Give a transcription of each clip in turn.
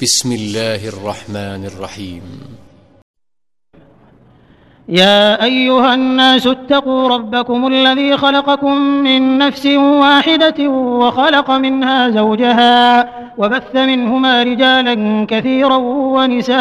بسم الله الرحمن الرحيم. يا أيها الناس اتقوا ربكم الذي خلقكم من نفس واحدة وخلق منها زوجها وبث منهما رجالا كثيرا ونساء،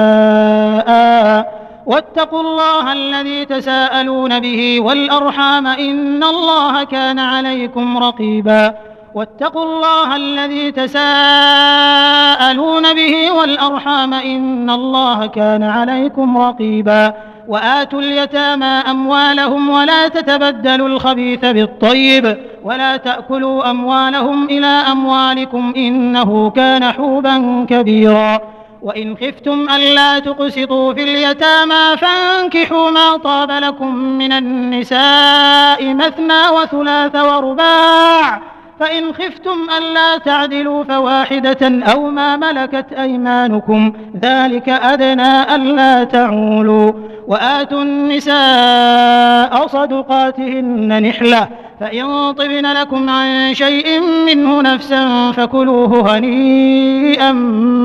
واتقوا الله الذي تساءلون به والأرحام إن الله كان عليكم رقيبا. واتقوا الله الذي تساءلون به والأرحام إن الله كان عليكم رقيبا. وآتوا اليتامى أموالهم ولا تتبدلوا الخبيث بالطيب ولا تأكلوا أموالهم إلى أموالكم إنه كان حوبا كبيرا. وإن خفتم ألا تقسطوا في اليتامى فانكحوا ما طاب لكم من النساء مثنى وثلاث ورباع، فإن خفتم ألا تعدلوا فواحدة أو ما ملكت أيمانكم ذلك أدنى ألا تعولوا. وآتوا النساء صدقاتهن نحلة، فإن طبن لكم عن شيء منه نفسا فكلوه هنيئا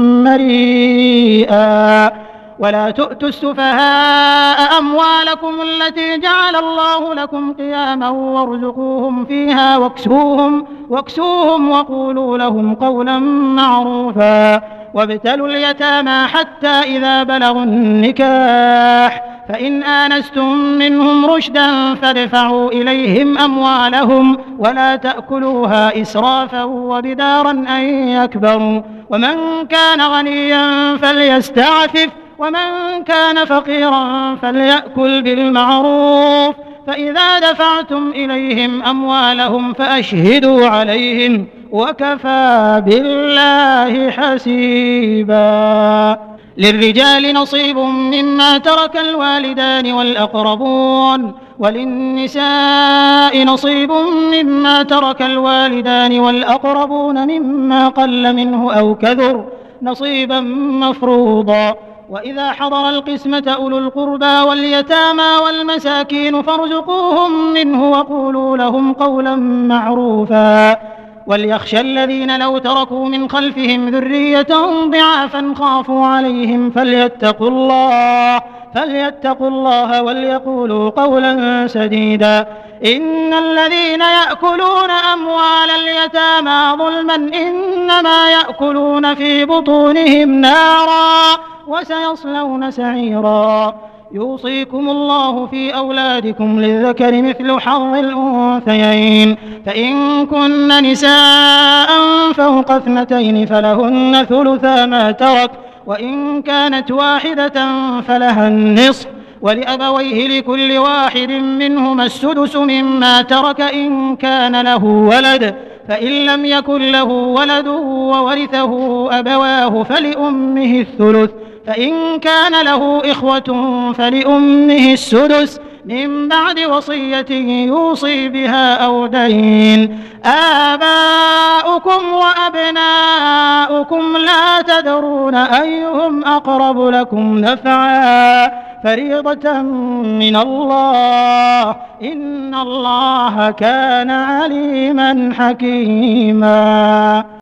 مريئا. ولا تؤتوا السفهاء أموالكم التي جعل الله لكم قياما وارزقوهم فيها واكسوهم وقولوا لهم قولا معروفا. وابتلوا اليتامى حتى إذا بلغوا النكاح، فإن آنستم منهم رشدا فادفعوا إليهم أموالهم ولا تأكلوها إسرافا وبدارا أن يكبروا. ومن كان غنيا فليستعفف ومن كان فقيرا فليأكل بالمعروف. فإذا دفعتم إليهم أموالهم فأشهدوا عليهم وكفى بالله حسيبا. للرجال نصيب مما ترك الوالدان والأقربون، وللنساء نصيب مما ترك الوالدان والأقربون مما قل منه أو كثر نصيبا مفروضا. وإذا حضر القسمة أولو القربى واليتامى والمساكين فارزقوهم منه وقولوا لهم قولا معروفا. وليخشى الذين لو تركوا من خلفهم ذرية ضعافا خافوا عليهم فليتقوا الله وليقولوا قولا سديدا. إن الذين يأكلون أموال اليتامى ظلما إنما يأكلون في بطونهم نارا وسيصلون سعيرا. يوصيكم الله في أولادكم للذكر مثل حظ الأنثيين، فإن كن نساء فوق 2 فلهن ثلثا ما ترك، وإن كانت واحدة فلها النصف، ولأبويه لكل واحد منهما السدس مما ترك إن كان له ولد، فإن لم يكن له ولد وورثه أبواه فلأمه الثلث، فإن كان له إخوة فلأمه السدس من بعد وصية يوصي بها أو دين. آباؤكم وأبناؤكم لا تدرون أيهم أقرب لكم نفعا فريضة من الله إن الله كان عليما حكيما.